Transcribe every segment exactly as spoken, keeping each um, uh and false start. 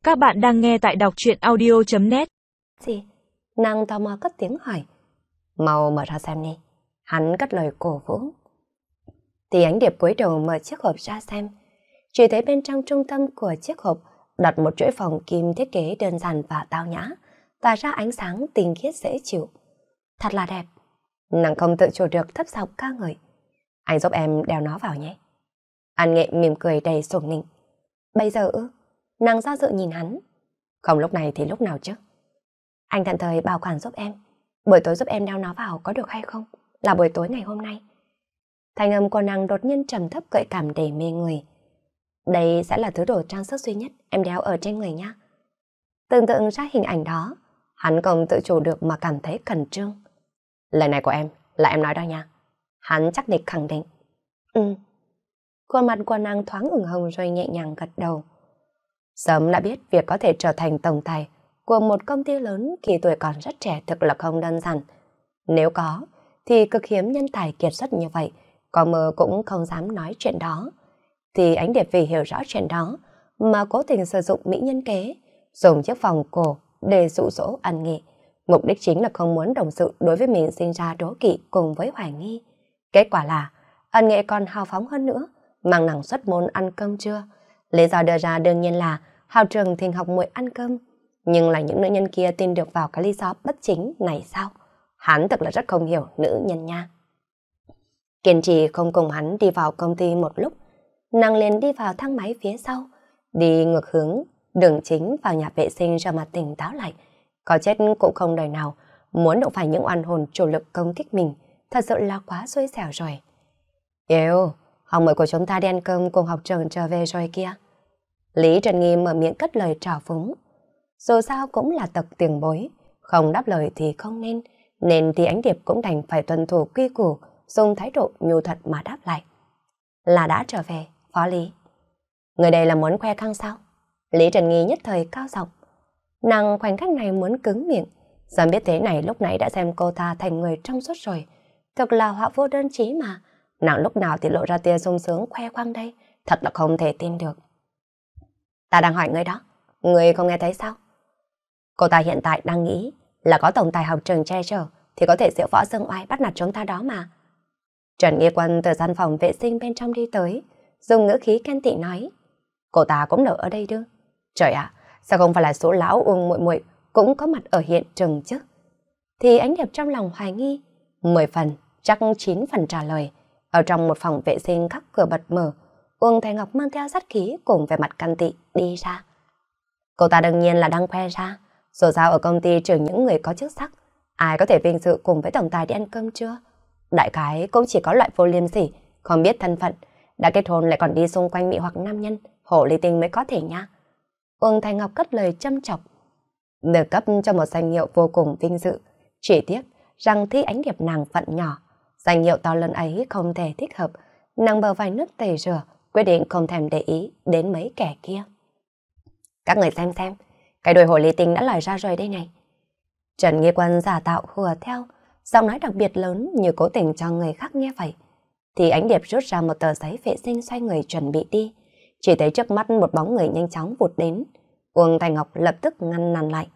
Các bạn đang nghe tại đọc truyện audio chấm net. Gì? Nàng tò mò cất tiếng hỏi. Mau mở ra xem đi. Hắn cất lời cổ vũ. Thì Ánh Điệp cúi đầu mở chiếc hộp ra xem. Chỉ thấy bên trong trung tâm của chiếc hộp đặt một chuỗi vòng kim thiết kế đơn giản và tao nhã, tỏa ra ánh sáng tinh khiết dễ chịu. Thật là đẹp. Nàng không tự chủ được thấp giọng ca ngợi. Anh giúp em đeo nó vào nhé. An Nghệ mỉm cười đầy sủng nịnh. Bây giờ ư? Nàng do dự nhìn hắn. Không lúc này thì lúc nào chứ? Anh tận thời bảo quản giúp em. Buổi tối giúp em đeo nó vào có được hay không? Là buổi tối ngày hôm nay. Thanh âm của nàng đột nhiên trầm thấp gợi cảm đầy mê người. Đây sẽ là thứ đồ trang sức duy nhất em đeo ở trên người nhá. Tưởng tượng ra hình ảnh đó, hắn không tự chủ được mà cảm thấy khẩn trương. Lời này của em là em nói đó nha. Hắn chắc định khẳng định. Ừ. Khuôn mặt của nàng thoáng ửng hồng rồi nhẹ nhàng gật đầu. Sớm đã biết việc có thể trở thành tổng tài của một công ty lớn khi tuổi còn rất trẻ thực là không đơn giản. Nếu có, thì cực hiếm nhân tài kiệt xuất như vậy, có mơ cũng không dám nói chuyện đó. Thì Ánh Điệp vì hiểu rõ chuyện đó mà cố tình sử dụng mỹ nhân kế, dùng chiếc vòng cổ để dụ dỗ An Nghệ. Mục đích chính là không muốn đồng sự đối với mình sinh ra đố kỵ cùng với hoài nghi. Kết quả là An Nghệ còn hào phóng hơn nữa, mang năng suất môn ăn cơm trưa. Lý do đưa ra đương nhiên là Hào Trường thỉnh học muội ăn cơm. Nhưng là những nữ nhân kia tin được vào cái lý do bất chính này sao? Hắn thật là rất không hiểu nữ nhân nha. Kiên trì không cùng hắn đi vào công ty một lúc, nàng liền đi vào thang máy phía sau, đi ngược hướng đường chính vào nhà vệ sinh cho mặt tỉnh táo lại. Có chết cũng không đời nào muốn đụng phải những oan hồn chủ lực công kích mình, thật sự là quá xui xẻo rồi. Yêu, học muội của chúng ta đi ăn cơm cùng học trường trở về rồi kia. Lý Trần Nghi mở miệng cất lời trào phúng. Dù sao cũng là tộc tiền bối, không đáp lời thì không nên, nên thì Ánh Điệp cũng đành phải tuân thủ quy củ, dùng thái độ nhu thuận mà đáp lại. Là đã trở về, Phó Lý. Người đây là muốn khoe khang sao? Lý Trần Nghi nhất thời cao giọng. Nàng khoảnh khắc này muốn cứng miệng, dám biết thế này lúc nãy đã xem cô ta thành người trong suốt rồi. Thực là họa vô đơn chí mà, nàng lúc nào thì lộ ra tia sung sướng khoe khoang đây, thật là không thể tin được. Ta đang hỏi người đó, người không nghe thấy sao? Cô ta hiện tại đang nghĩ là có tổng tài học trường che chở thì có thể diễu võ dương oai bắt nạt chúng ta đó mà. Trần Nghi Quân từ gian phòng vệ sinh bên trong đi tới, dùng ngữ khí khen tị nói. Cô ta cũng nở ở đây đương. Trời ạ, sao không phải là số lão Uông muội muội cũng có mặt ở hiện trường chứ? Thì Ánh Điệp trong lòng hoài nghi, mười phần, chắc chín phần trả lời. Ở trong một phòng vệ sinh khắc cửa bật mở, Uông Thái Ngọc mang theo sát khí cùng vẻ mặt căn tị đi ra. Cô ta đương nhiên là đang khoe ra, dù sao ở công ty trừ những người có chức sắc, ai có thể vinh dự cùng với tổng tài đi ăn cơm chưa? Đại khái cũng chỉ có loại vô liêm sỉ, không biết thân phận, đã kết hôn lại còn đi xung quanh mị hoặc nam nhân, hổ ly tinh mới có thể nha. Uông Thái Ngọc cất lời châm chọc. Được cấp cho một danh hiệu vô cùng vinh dự, chỉ tiếc rằng Thi Ánh Điệp nàng phận nhỏ, danh hiệu to lớn ấy không thể thích hợp, nàng bờ vai nước tẩy rửa, quyết định không thèm để ý đến mấy kẻ kia. Các người xem xem, cái đôi hồ ly tinh đã lòi ra rồi đây này. Trần Nghi Quân giả tạo hùa theo, giọng nói đặc biệt lớn như cố tình cho người khác nghe vậy. Thì Ánh Điệp rút ra một tờ giấy vệ sinh xoay người chuẩn bị đi. Chỉ thấy trước mắt một bóng người nhanh chóng vụt đến. Uông Thành Ngọc lập tức ngăn năn lại.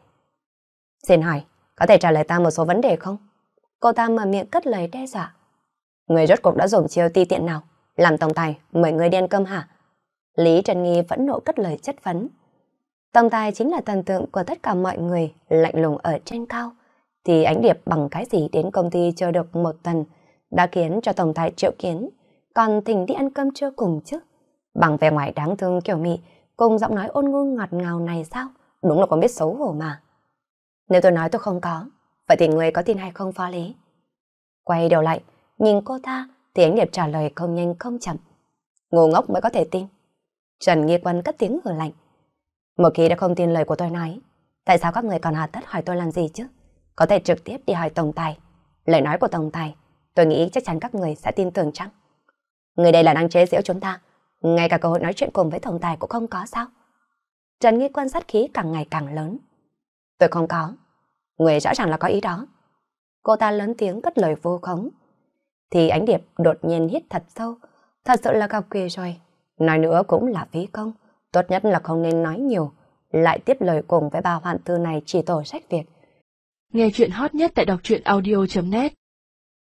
Xin hỏi, có thể trả lời ta một số vấn đề không? Cô ta mở miệng cất lời đe dọa. Người rốt cuộc đã dùng chiêu ti tiện nào? Làm tổng tài, mời người đi ăn cơm hả? Lý Trần Nghi vẫn nộ cất lời chất vấn. Tổng tài chính là thần tượng của tất cả mọi người, lạnh lùng ở trên cao. Thì Ánh Điệp bằng cái gì đến công ty chưa được một tuần đã khiến cho tổng tài triệu kiến, còn thỉnh đi ăn cơm trưa cùng chứ? Bằng vẻ ngoài đáng thương kiểu mị, cùng giọng nói ôn ngu ngọt ngào này sao? Đúng là còn biết xấu hổ mà. Nếu tôi nói tôi không có, vậy thì người có tin hay không, Phó Lý? Quay đầu lại, nhìn cô ta, thì Ánh Điệp trả lời không nhanh không chậm. Ngu ngốc mới có thể tin. Trần Nghi Quân cất tiếng hừ lạnh. Một khi đã không tin lời của tôi nói, tại sao các người còn hà tất hỏi tôi làm gì chứ? Có thể trực tiếp đi hỏi tổng tài. Lời nói của tổng tài, tôi nghĩ chắc chắn các người sẽ tin tưởng chăng? Người đây là đang chế giễu chúng ta, ngay cả cơ hội nói chuyện cùng với tổng tài cũng không có sao? Trần Nghi Quân sát khí càng ngày càng lớn. Tôi không có. Người rõ ràng là có ý đó. Cô ta lớn tiếng cất lời vô khống. Thì Ánh Điệp đột nhiên hít thật sâu. Thật sự là gặp quỷ rồi. Nói nữa cũng là phí công. Tốt nhất là không nên nói nhiều. lại tiếp lời cùng với bà Hoạn Thư này chỉ tổ trách việc. Nghe chuyện hot nhất tại đọc truyện audio chấm net